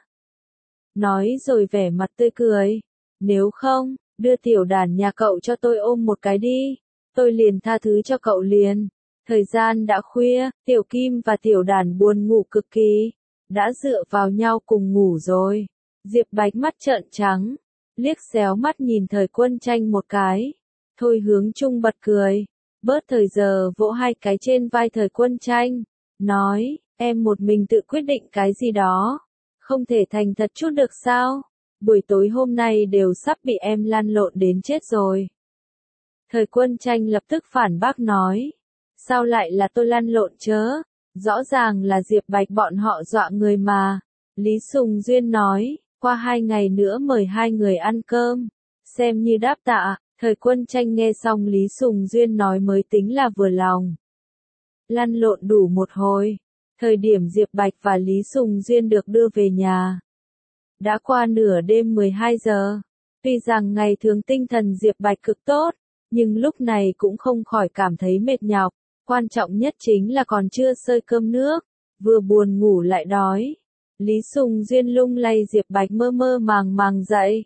Nói rồi vẻ mặt tươi cười, nếu không, đưa tiểu đàn nhà cậu cho tôi ôm một cái đi, tôi liền tha thứ cho cậu liền. Thời gian đã khuya, Tiểu Kim và Tiểu Đàn buồn ngủ cực kỳ, đã dựa vào nhau cùng ngủ rồi. Diệp Bạch mắt trợn trắng, liếc xéo mắt nhìn Thời Quân Tranh một cái. Thôi Hướng Trung bật cười, bớt thời giờ vỗ 2 cái trên vai Thời Quân Tranh, nói, em một mình tự quyết định cái gì đó, không thể thành thật chút được sao? Buổi tối hôm nay đều sắp bị em lăn lộn đến chết rồi. Thời Quân Tranh lập tức phản bác nói, sao lại là tôi lăn lộn chớ? Rõ ràng là Diệp Bạch bọn họ dọa người mà. Lý Sùng Duyên nói, qua 2 ngày nữa mời 2 người ăn cơm, xem như đáp tạ. Thời Quân Tranh nghe xong Lý Sùng Duyên nói mới tính là vừa lòng. Lăn lộn đủ một hồi, thời điểm Diệp Bạch và Lý Sùng Duyên được đưa về nhà. Đã qua nửa đêm 12 giờ, tuy rằng ngày thường tinh thần Diệp Bạch cực tốt, nhưng lúc này cũng không khỏi cảm thấy mệt nhọc. Quan trọng nhất chính là còn chưa xơi cơm nước, vừa buồn ngủ lại đói. Lý Sùng Duyên lung lay Diệp Bạch mơ mơ màng màng dậy.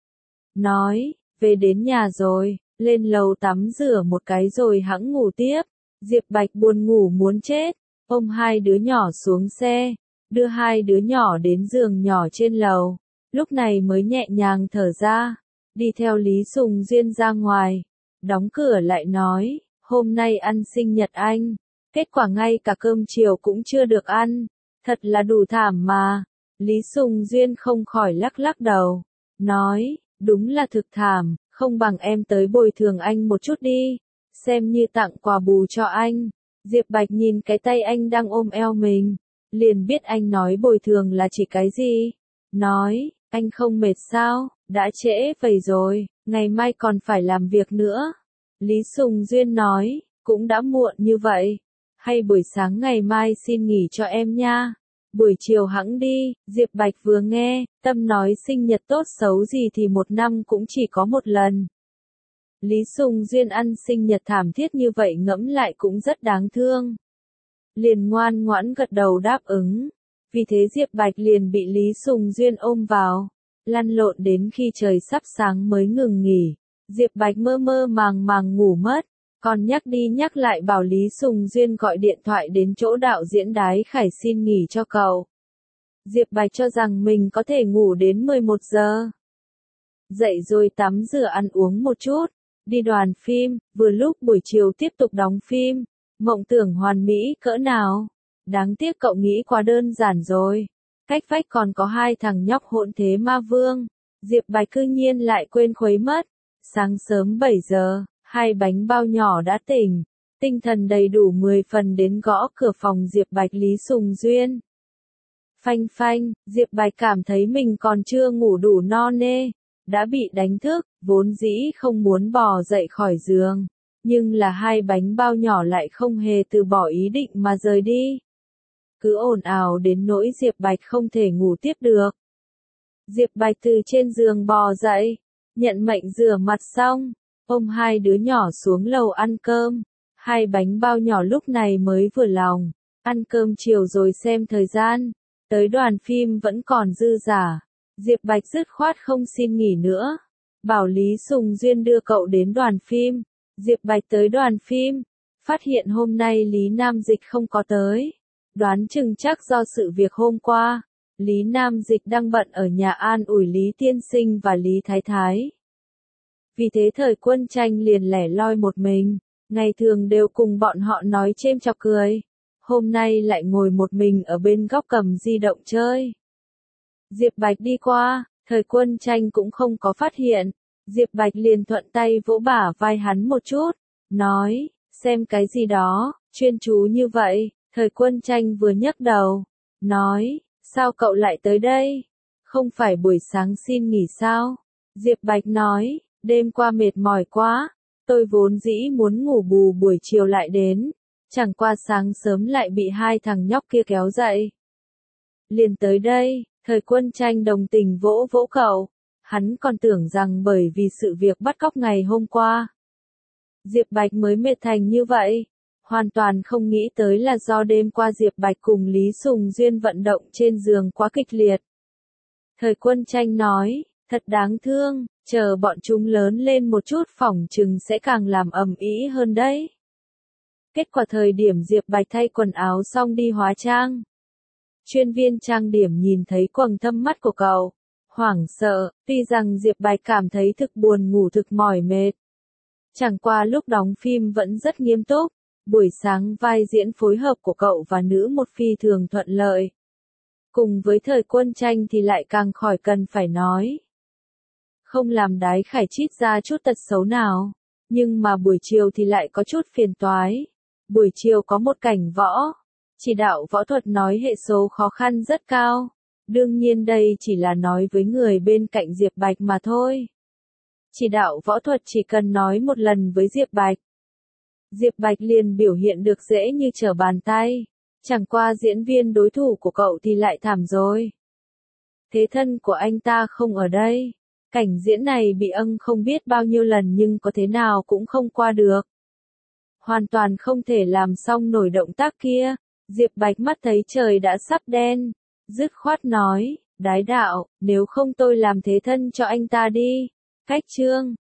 Nói, về đến nhà rồi, lên lầu tắm rửa một cái rồi hẵng ngủ tiếp. Diệp Bạch buồn ngủ muốn chết, ôm 2 đứa nhỏ xuống xe, đưa 2 đứa nhỏ đến giường nhỏ trên lầu. Lúc này mới nhẹ nhàng thở ra, đi theo Lý Sùng Duyên ra ngoài, đóng cửa lại nói, hôm nay ăn sinh nhật anh, kết quả ngay cả cơm chiều cũng chưa được ăn, thật là đủ thảm mà. Lý Sùng Duyên không khỏi lắc lắc đầu, nói, đúng là thực thảm, không bằng em tới bồi thường anh một chút đi, xem như tặng quà bù cho anh. Diệp Bạch nhìn cái tay anh đang ôm eo mình, liền biết anh nói bồi thường là chỉ cái gì. Nói, anh không mệt sao, đã trễ vậy rồi, ngày mai còn phải làm việc nữa. Lý Sùng Duyên nói, cũng đã muộn như vậy, hay buổi sáng ngày mai xin nghỉ cho em nha. Buổi chiều hẵng đi. Diệp Bạch vừa nghe, tâm nói sinh nhật tốt xấu gì thì một năm cũng chỉ có một lần. Lý Sùng Duyên ăn sinh nhật thảm thiết như vậy ngẫm lại cũng rất đáng thương. Liền ngoan ngoãn gật đầu đáp ứng. Vì thế Diệp Bạch liền bị Lý Sùng Duyên ôm vào, lăn lộn đến khi trời sắp sáng mới ngừng nghỉ. Diệp Bạch mơ mơ màng màng ngủ mất, còn nhắc đi nhắc lại bảo Lý Sùng Duyên gọi điện thoại đến chỗ đạo diễn Đái Khải xin nghỉ cho cậu. Diệp Bạch cho rằng mình có thể ngủ đến 11 giờ. Dậy rồi tắm rửa ăn uống một chút, đi đoàn phim, vừa lúc buổi chiều tiếp tục đóng phim. Mộng tưởng hoàn mỹ cỡ nào. Đáng tiếc cậu nghĩ quá đơn giản rồi. Cách vách còn có hai thằng nhóc hỗn thế ma vương. Diệp Bạch cư nhiên lại quên khuấy mất. Sáng sớm 7 giờ, hai bánh bao nhỏ đã tỉnh. Tinh thần đầy đủ 10 phần đến gõ cửa phòng Diệp Bạch Lý Sùng Duyên. Phanh phanh, Diệp Bạch cảm thấy mình còn chưa ngủ đủ no nê. Đã bị đánh thức, vốn dĩ không muốn bò dậy khỏi giường. Nhưng là hai bánh bao nhỏ lại không hề từ bỏ ý định mà rời đi. Cứ ồn ào đến nỗi Diệp Bạch không thể ngủ tiếp được. Diệp Bạch từ trên giường bò dậy, nhận mệnh rửa mặt xong, ôm hai đứa nhỏ xuống lầu ăn cơm. Hai bánh bao nhỏ lúc này mới vừa lòng, ăn cơm chiều rồi xem thời gian, tới đoàn phim vẫn còn dư dả. Diệp Bạch dứt khoát không xin nghỉ nữa, bảo Lý Sùng Duyên đưa cậu đến đoàn phim. Diệp Bạch tới đoàn phim, phát hiện hôm nay Lý Nam Dịch không có tới. Đoán chừng chắc do sự việc hôm qua, Lý Nam Dịch đang bận ở nhà an ủi Lý Tiên Sinh và Lý Thái Thái. Vì thế Thời Quân Tranh liền lẻ loi một mình, ngày thường đều cùng bọn họ nói chêm chọc cười. Hôm nay lại ngồi một mình ở bên góc cầm di động chơi. Diệp Bạch đi qua, Thời Quân Tranh cũng không có phát hiện. Diệp Bạch liền thuận tay vỗ bả vai hắn một chút, nói, xem cái gì đó, chuyên chú như vậy. Thời Quân Tranh vừa nhấc đầu, nói, sao cậu lại tới đây? Không phải buổi sáng xin nghỉ sao? Diệp Bạch nói, đêm qua mệt mỏi quá, tôi vốn dĩ muốn ngủ bù buổi chiều lại đến, chẳng qua sáng sớm lại bị hai thằng nhóc kia kéo dậy. Liền tới đây. Thời Quân Tranh đồng tình vỗ vỗ cậu. Hắn còn tưởng rằng bởi vì sự việc bắt cóc ngày hôm qua, Diệp Bạch mới mệt thành như vậy. Hoàn toàn không nghĩ tới là do đêm qua Diệp Bạch cùng Lý Sùng Duyên vận động trên giường quá kịch liệt. Thời Quân Tranh nói, thật đáng thương, chờ bọn chúng lớn lên một chút phỏng chừng sẽ càng làm ầm ĩ hơn đấy. Kết quả thời điểm Diệp Bạch thay quần áo xong đi hóa trang. Chuyên viên trang điểm nhìn thấy quầng thâm mắt của cậu, hoảng sợ, tuy rằng Diệp Bạch cảm thấy thực buồn ngủ thực mỏi mệt. Chẳng qua lúc đóng phim vẫn rất nghiêm túc, buổi sáng vai diễn phối hợp của cậu và nữ một phi thường thuận lợi. Cùng với Thời Quân Tranh thì lại càng khỏi cần phải nói. Không làm Đái Khải chít ra chút tật xấu nào, nhưng mà buổi chiều thì lại có chút phiền toái. Buổi chiều có một cảnh võ, chỉ đạo võ thuật nói hệ số khó khăn rất cao. Đương nhiên đây chỉ là nói với người bên cạnh Diệp Bạch mà thôi. Chỉ đạo võ thuật chỉ cần nói một lần với Diệp Bạch. Diệp Bạch liền biểu hiện được dễ như trở bàn tay. Chẳng qua diễn viên đối thủ của cậu thì lại thảm rồi. Thế thân của anh ta không ở đây. Cảnh diễn này bị âng không biết bao nhiêu lần nhưng có thế nào cũng không qua được. Hoàn toàn không thể làm xong nổi động tác kia. Diệp Bạch mắt thấy trời đã sắp đen. Dứt khoát nói, Đái đạo, nếu không tôi làm thế thân cho anh ta đi. Cách chương